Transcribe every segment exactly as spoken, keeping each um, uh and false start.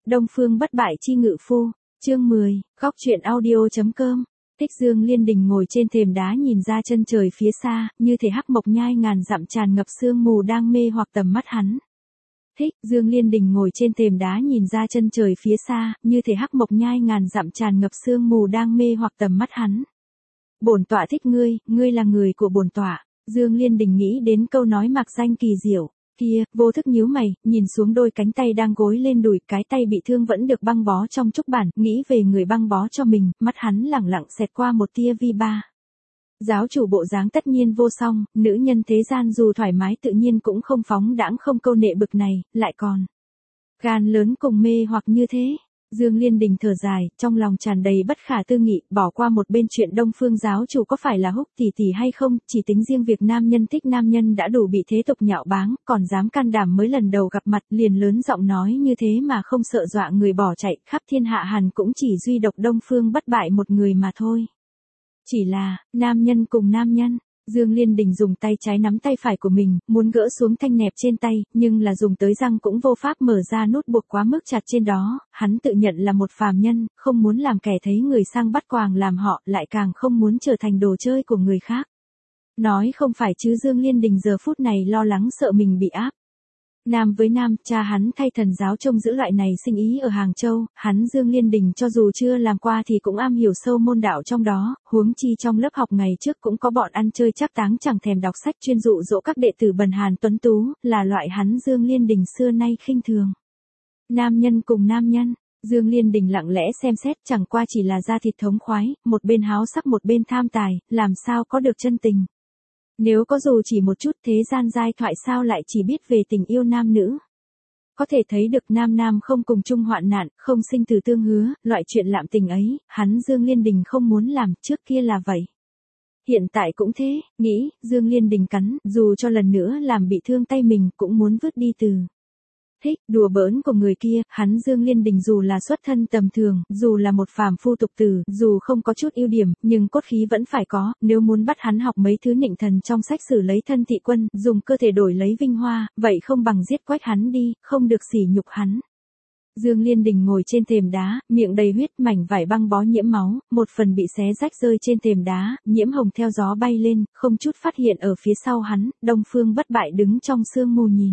Đông Phương bất bại chi ngự phu, chương mười, góc truyện audio.com. Thích Dương Liên Đình ngồi trên thềm đá nhìn ra chân trời phía xa, như thể hắc mộc nhai ngàn dặm tràn ngập sương mù đang mê hoặc tầm mắt hắn. Thích Dương Liên Đình ngồi trên thềm đá nhìn ra chân trời phía xa, như thể hắc mộc nhai ngàn dặm tràn ngập sương mù đang mê hoặc tầm mắt hắn. Bổn tọa thích ngươi, ngươi là người của bổn tọa. Dương Liên Đình nghĩ đến câu nói mạc danh kỳ diệu. Kia, vô thức nhíu mày, nhìn xuống đôi cánh tay đang gối lên đùi, cái tay bị thương vẫn được băng bó trong trúc bản, nghĩ về người băng bó cho mình, mắt hắn lẳng lặng xẹt qua một tia vi ba. Giáo chủ bộ dáng tất nhiên vô song, nữ nhân thế gian dù thoải mái tự nhiên cũng không phóng đãng không câu nệ bực này, lại còn gan lớn cùng mê hoặc như thế. Dương Liên Đình thở dài, trong lòng tràn đầy bất khả tư nghị, bỏ qua một bên chuyện Đông Phương giáo chủ có phải là húc tỷ tỷ hay không, chỉ tính riêng việc nam nhân thích nam nhân đã đủ bị thế tục nhạo báng, còn dám can đảm mới lần đầu gặp mặt liền lớn giọng nói như thế mà không sợ dọa người bỏ chạy, khắp thiên hạ hàn cũng chỉ duy độc Đông Phương bất bại một người mà thôi. Chỉ là, nam nhân cùng nam nhân. Dương Liên Đình dùng tay trái nắm tay phải của mình, muốn gỡ xuống thanh nẹp trên tay, nhưng là dùng tới răng cũng vô pháp mở ra nút buộc quá mức chặt trên đó, hắn tự nhận là một phàm nhân, không muốn làm kẻ thấy người sang bắt quàng làm họ, lại càng không muốn trở thành đồ chơi của người khác. Nói không phải chứ Dương Liên Đình giờ phút này lo lắng sợ mình bị áp. Nam với nam, cha hắn thay thần giáo trông giữ loại này sinh ý ở Hàng Châu, hắn Dương Liên Đình cho dù chưa làm qua thì cũng am hiểu sâu môn đạo trong đó, huống chi trong lớp học ngày trước cũng có bọn ăn chơi trác táng chẳng thèm đọc sách chuyên dụ dỗ các đệ tử bần hàn tuấn tú, là loại hắn Dương Liên Đình xưa nay khinh thường. Nam nhân cùng nam nhân, Dương Liên Đình lặng lẽ xem xét chẳng qua chỉ là da thịt thống khoái, một bên háo sắc một bên tham tài, làm sao có được chân tình. Nếu có dù chỉ một chút thế gian giai thoại sao lại chỉ biết về tình yêu nam nữ. Có thể thấy được nam nam không cùng chung hoạn nạn, không sinh từ tương hứa, loại chuyện lạm tình ấy, hắn Dương Liên Đình không muốn làm, trước kia là vậy. Hiện tại cũng thế, nghĩ, Dương Liên Đình cắn, dù cho lần nữa làm bị thương tay mình cũng muốn vứt đi từ. Thích, đùa bỡn của người kia, hắn Dương Liên Đình dù là xuất thân tầm thường, dù là một phàm phu tục tử, dù không có chút ưu điểm, nhưng cốt khí vẫn phải có, nếu muốn bắt hắn học mấy thứ nịnh thần trong sách sử lấy thân thị quân, dùng cơ thể đổi lấy vinh hoa, vậy không bằng giết quách hắn đi, không được sỉ nhục hắn. Dương Liên Đình ngồi trên thềm đá, miệng đầy huyết, mảnh vải băng bó nhiễm máu, một phần bị xé rách rơi trên thềm đá, nhiễm hồng theo gió bay lên, không chút phát hiện ở phía sau hắn, Đông Phương bất bại đứng trong sương mù nhìn.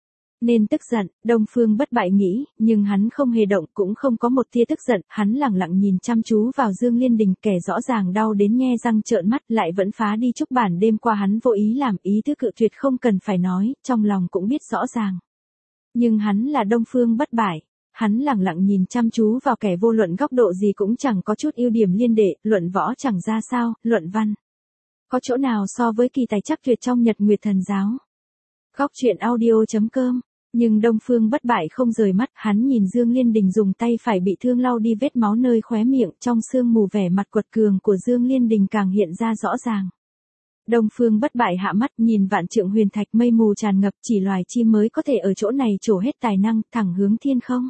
Nên tức giận, Đông Phương bất bại nghĩ, nhưng hắn không hề động cũng không có một tia tức giận, hắn lẳng lặng nhìn chăm chú vào Dương Liên Đình, kẻ rõ ràng đau đến nhe răng trợn mắt lại vẫn phá đi trúc bản đêm qua hắn vô ý làm, ý thức cự tuyệt không cần phải nói, trong lòng cũng biết rõ ràng. Nhưng hắn là Đông Phương bất bại, hắn lẳng lặng nhìn chăm chú vào kẻ vô luận góc độ gì cũng chẳng có chút ưu điểm liên đệ, luận võ chẳng ra sao, luận văn. Có chỗ nào so với kỳ tài chắc tuyệt trong Nhật Nguyệt Thần Giáo. Góc truyện audio.com. Nhưng Đông Phương bất bại không rời mắt, hắn nhìn Dương Liên Đình dùng tay phải bị thương lau đi vết máu nơi khóe miệng, trong sương mù vẻ mặt quật cường của Dương Liên Đình càng hiện ra rõ ràng. Đông Phương bất bại hạ mắt nhìn vạn trượng huyền thạch mây mù tràn ngập, chỉ loài chim mới có thể ở chỗ này trổ hết tài năng, thẳng hướng thiên không.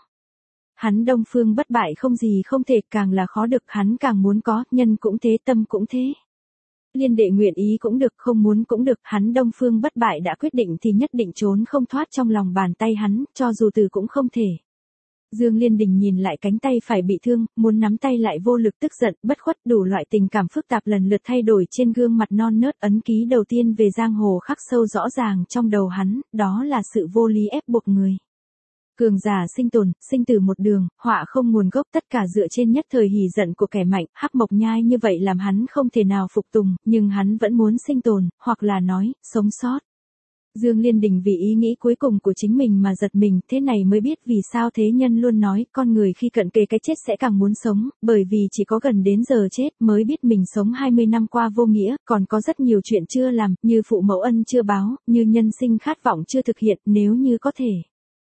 Hắn Đông Phương bất bại không gì không thể, càng là khó được, hắn càng muốn có, nhân cũng thế, tâm cũng thế. Liên đệ nguyện ý cũng được, không muốn cũng được, hắn Đông Phương bất bại đã quyết định thì nhất định trốn không thoát trong lòng bàn tay hắn, cho dù từ cũng không thể. Dương Liên Đình nhìn lại cánh tay phải bị thương, muốn nắm tay lại vô lực, tức giận, bất khuất, đủ loại tình cảm phức tạp lần lượt thay đổi trên gương mặt non nớt, ấn ký đầu tiên về giang hồ khắc sâu rõ ràng trong đầu hắn, đó là sự vô lý ép buộc người. Cường giả sinh tồn, sinh tử một đường, họa không nguồn gốc, tất cả dựa trên nhất thời hỉ giận của kẻ mạnh, hắc mộc nhai như vậy làm hắn không thể nào phục tùng, nhưng hắn vẫn muốn sinh tồn, hoặc là nói, sống sót. Dương Liên Đình vì ý nghĩ cuối cùng của chính mình mà giật mình, thế này mới biết vì sao thế nhân luôn nói, con người khi cận kề cái chết sẽ càng muốn sống, bởi vì chỉ có gần đến giờ chết mới biết mình sống hai mươi năm qua vô nghĩa, còn có rất nhiều chuyện chưa làm, như phụ mẫu ân chưa báo, như nhân sinh khát vọng chưa thực hiện, nếu như có thể.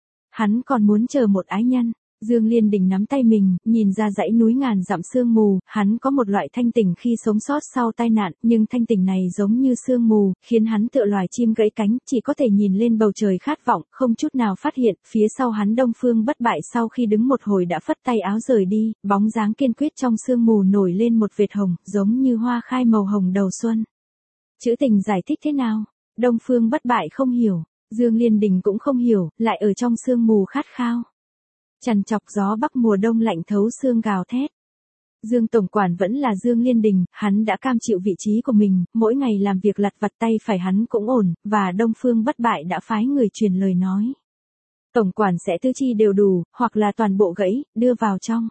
Hắn còn muốn chờ một ái nhân. Dương Liên Đình nắm tay mình, nhìn ra dãy núi ngàn dặm sương mù, hắn có một loại thanh tỉnh khi sống sót sau tai nạn, nhưng thanh tỉnh này giống như sương mù, khiến hắn tựa loài chim gãy cánh, chỉ có thể nhìn lên bầu trời khát vọng, không chút nào phát hiện, phía sau hắn Đông Phương bất bại sau khi đứng một hồi đã phất tay áo rời đi, bóng dáng kiên quyết trong sương mù nổi lên một vệt hồng, giống như hoa khai màu hồng đầu xuân. Chữ tình giải thích thế nào? Đông Phương bất bại không hiểu. Dương Liên Đình cũng không hiểu, lại ở trong sương mù khát khao. Trằn trọc gió bắc mùa đông lạnh thấu xương gào thét. Dương tổng quản vẫn là Dương Liên Đình, hắn đã cam chịu vị trí của mình, mỗi ngày làm việc lặt vặt tay phải hắn cũng ổn, và Đông Phương Bất Bại đã phái người truyền lời nói. Tổng quản sẽ tư chi đều đủ, hoặc là toàn bộ gãy, đưa vào trong.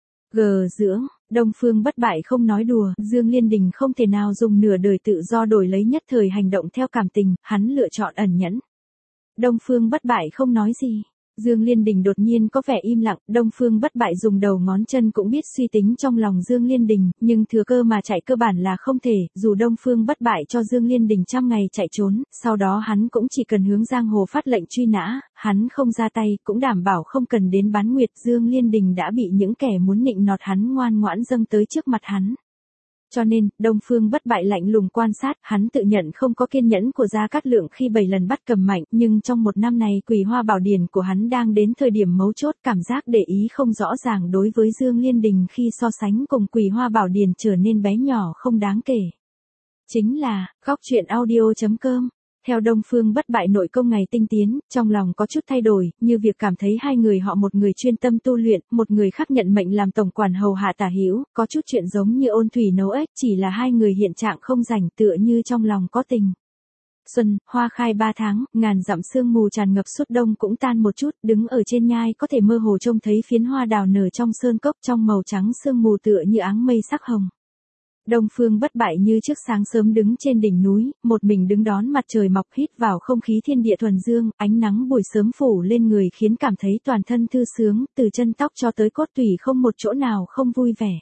Gờ dưỡng, Đông Phương Bất Bại không nói đùa, Dương Liên Đình không thể nào dùng nửa đời tự do đổi lấy nhất thời hành động theo cảm tình, hắn lựa chọn ẩn nhẫn. Đông Phương Bất Bại không nói gì. Dương Liên Đình đột nhiên có vẻ im lặng, Đông Phương Bất Bại dùng đầu ngón chân cũng biết suy tính trong lòng Dương Liên Đình, nhưng thừa cơ mà chạy cơ bản là không thể, dù Đông Phương Bất Bại cho Dương Liên Đình trăm ngày chạy trốn, sau đó hắn cũng chỉ cần hướng giang hồ phát lệnh truy nã, hắn không ra tay, cũng đảm bảo không cần đến bán nguyệt. Dương Liên Đình đã bị những kẻ muốn nịnh nọt hắn ngoan ngoãn dâng tới trước mặt hắn. Cho nên, Đông Phương Bất Bại lạnh lùng quan sát, hắn tự nhận không có kiên nhẫn của Gia Cát Lượng khi bảy lần bắt cầm mạnh, nhưng trong một năm này Quỳ Hoa Bảo Điển của hắn đang đến thời điểm mấu chốt, cảm giác để ý không rõ ràng đối với Dương Liên Đình khi so sánh cùng Quỳ Hoa Bảo Điển trở nên bé nhỏ không đáng kể. Chính là, góc truyện audio chấm com. Theo Đông Phương Bất Bại nội công ngày tinh tiến, trong lòng có chút thay đổi, như việc cảm thấy hai người họ một người chuyên tâm tu luyện, một người khác nhận mệnh làm tổng quản hầu hạ Tả Hữu, có chút chuyện giống như ôn thủy nấu ếch, chỉ là hai người hiện trạng không rảnh tựa như trong lòng có tình. Xuân, hoa khai ba tháng, ngàn dặm sương mù tràn ngập suốt đông cũng tan một chút, đứng ở trên nhai có thể mơ hồ trông thấy phiến hoa đào nở trong sơn cốc trong màu trắng sương mù tựa như áng mây sắc hồng. Đông Phương Bất Bại như trước sáng sớm đứng trên đỉnh núi, một mình đứng đón mặt trời mọc hít vào không khí thiên địa thuần dương, ánh nắng buổi sớm phủ lên người khiến cảm thấy toàn thân thư sướng, từ chân tóc cho tới cốt tủy không một chỗ nào không vui vẻ.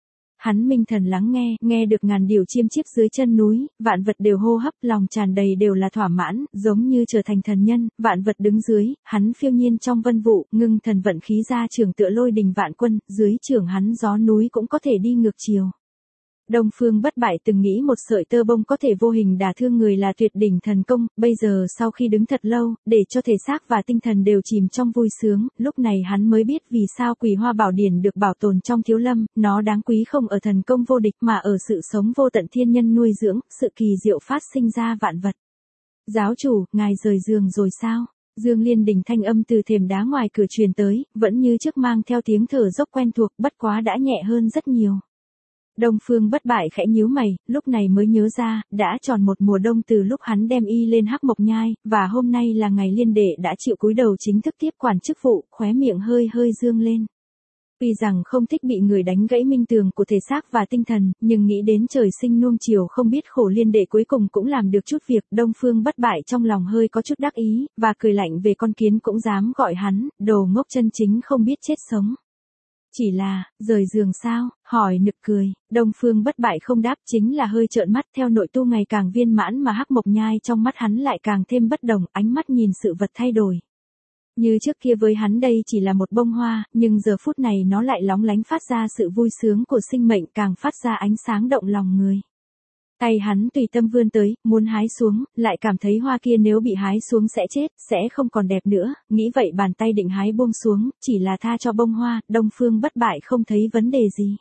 Hắn minh thần lắng nghe, nghe được ngàn điều chiêm chiếp dưới chân núi, vạn vật đều hô hấp, lòng tràn đầy đều là thỏa mãn, giống như trở thành thần nhân, vạn vật đứng dưới, hắn phiêu nhiên trong vân vụ, ngưng thần vận khí ra trường tựa lôi đình vạn quân, dưới trường hắn gió núi cũng có thể đi ngược chiều. Đông Phương Bất Bại từng nghĩ một sợi tơ bông có thể vô hình đả thương người là tuyệt đỉnh thần công, bây giờ sau khi đứng thật lâu, để cho thể xác và tinh thần đều chìm trong vui sướng, lúc này hắn mới biết vì sao Quỳ Hoa Bảo Điển được bảo tồn trong thiếu lâm, nó đáng quý không ở thần công vô địch mà ở sự sống vô tận thiên nhân nuôi dưỡng, sự kỳ diệu phát sinh ra vạn vật. Giáo chủ, ngài rời giường rồi sao? Dương Liên Đình thanh âm từ thềm đá ngoài cửa truyền tới, vẫn như trước mang theo tiếng thở dốc quen thuộc, bất quá đã nhẹ hơn rất nhiều. Đông Phương Bất Bại khẽ nhíu mày, lúc này mới nhớ ra, đã tròn một mùa đông từ lúc hắn đem y lên Hắc Mộc Nhai, và hôm nay là ngày Liên Đệ đã chịu cúi đầu chính thức tiếp quản chức vụ, khóe miệng hơi hơi dương lên. Tuy rằng không thích bị người đánh gãy minh tường của thể xác và tinh thần, nhưng nghĩ đến trời sinh nuông chiều không biết khổ Liên Đệ cuối cùng cũng làm được chút việc, Đông Phương Bất Bại trong lòng hơi có chút đắc ý, và cười lạnh về con kiến cũng dám gọi hắn, đồ ngốc chân chính không biết chết sống. Chỉ là, rời giường sao, hỏi nực cười, Đông Phương Bất Bại không đáp, chính là hơi trợn mắt, theo nội tu ngày càng viên mãn mà Hắc Mộc Nhai trong mắt hắn lại càng thêm bất đồng, ánh mắt nhìn sự vật thay đổi. Như trước kia với hắn đây chỉ là một bông hoa, nhưng giờ phút này nó lại lóng lánh phát ra sự vui sướng của sinh mệnh, càng phát ra ánh sáng động lòng người. Tay hắn tùy tâm vươn tới, muốn hái xuống, lại cảm thấy hoa kia nếu bị hái xuống sẽ chết, sẽ không còn đẹp nữa, nghĩ vậy bàn tay định hái buông xuống, chỉ là tha cho bông hoa, Đông Phương Bất Bại không thấy vấn đề gì.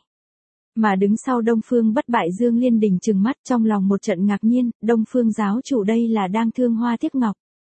Mà đứng sau Đông Phương Bất Bại Dương Liên Đình trừng mắt trong lòng một trận ngạc nhiên, Đông Phương giáo chủ đây là đang thương hoa tiếc ngọc.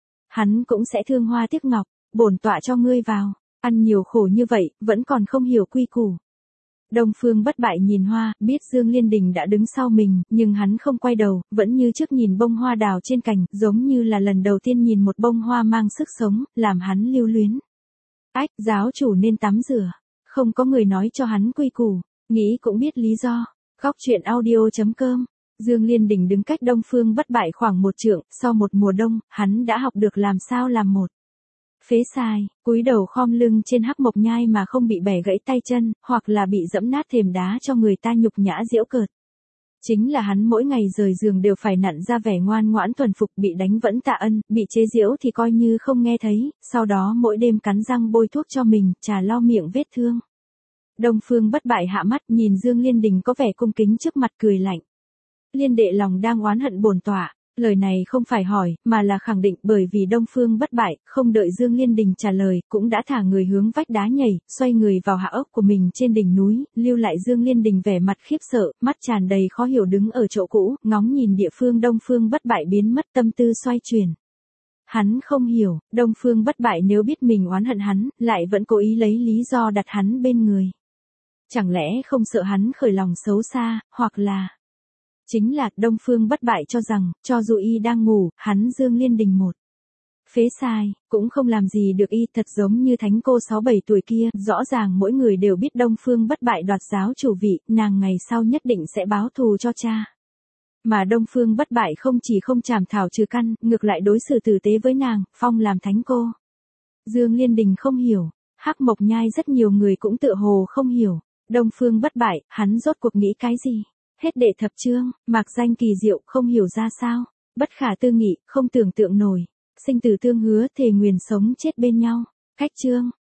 Hắn cũng sẽ thương hoa tiếc ngọc, bổn tọa cho ngươi vào, ăn nhiều khổ như vậy, vẫn còn không hiểu quy củ. Đông Phương Bất Bại nhìn hoa, biết Dương Liên Đình đã đứng sau mình, nhưng hắn không quay đầu, vẫn như trước nhìn bông hoa đào trên cành, giống như là lần đầu tiên nhìn một bông hoa mang sức sống, làm hắn lưu luyến. Ách, giáo chủ nên tắm rửa. Không có người nói cho hắn quy củ, nghĩ cũng biết lý do. Góc truyện audio chấm com. Dương Liên Đình đứng cách Đông Phương Bất Bại khoảng một trượng, sau một mùa đông, hắn đã học được làm sao làm một phế sai, cúi đầu khom lưng trên Hắc Mộc Nhai mà không bị bẻ gãy tay chân, hoặc là bị dẫm nát thềm đá cho người ta nhục nhã giễu cợt. Chính là hắn mỗi ngày rời giường đều phải nặn ra vẻ ngoan ngoãn thuần phục, bị đánh vẫn tạ ân, bị chế giễu thì coi như không nghe thấy, sau đó mỗi đêm cắn răng bôi thuốc cho mình, trà lau miệng vết thương. Đông Phương Bất Bại hạ mắt nhìn Dương Liên Đình có vẻ cung kính trước mặt cười lạnh. Liên Đệ lòng đang oán hận bổn tọa. Lời này không phải hỏi, mà là khẳng định, bởi vì Đông Phương Bất Bại, không đợi Dương Liên Đình trả lời, cũng đã thả người hướng vách đá nhảy, xoay người vào hạ ốc của mình trên đỉnh núi, lưu lại Dương Liên Đình vẻ mặt khiếp sợ, mắt tràn đầy khó hiểu đứng ở chỗ cũ, ngóng nhìn địa phương Đông Phương Bất Bại biến mất, tâm tư xoay chuyển. Hắn không hiểu, Đông Phương Bất Bại nếu biết mình oán hận hắn, lại vẫn cố ý lấy lý do đặt hắn bên người. Chẳng lẽ không sợ hắn khởi lòng xấu xa, hoặc là... Chính là, Đông Phương Bất Bại cho rằng, cho dù y đang ngủ, hắn Dương Liên Đình một phế sai, cũng không làm gì được y, thật giống như thánh cô sáu bảy tuổi kia, rõ ràng mỗi người đều biết Đông Phương Bất Bại đoạt giáo chủ vị, nàng ngày sau nhất định sẽ báo thù cho cha. Mà Đông Phương Bất Bại không chỉ không chảm thảo trừ căn, ngược lại đối xử tử tế với nàng, phong làm thánh cô. Dương Liên Đình không hiểu, Hắc Mộc Nhai rất nhiều người cũng tự hồ không hiểu, Đông Phương Bất Bại, hắn rốt cuộc nghĩ cái gì? Hết đệ thập chương, mạc danh kỳ diệu, không hiểu ra sao, bất khả tư nghị, không tưởng tượng nổi, sinh tử tương hứa thề nguyền sống chết bên nhau, cách chương.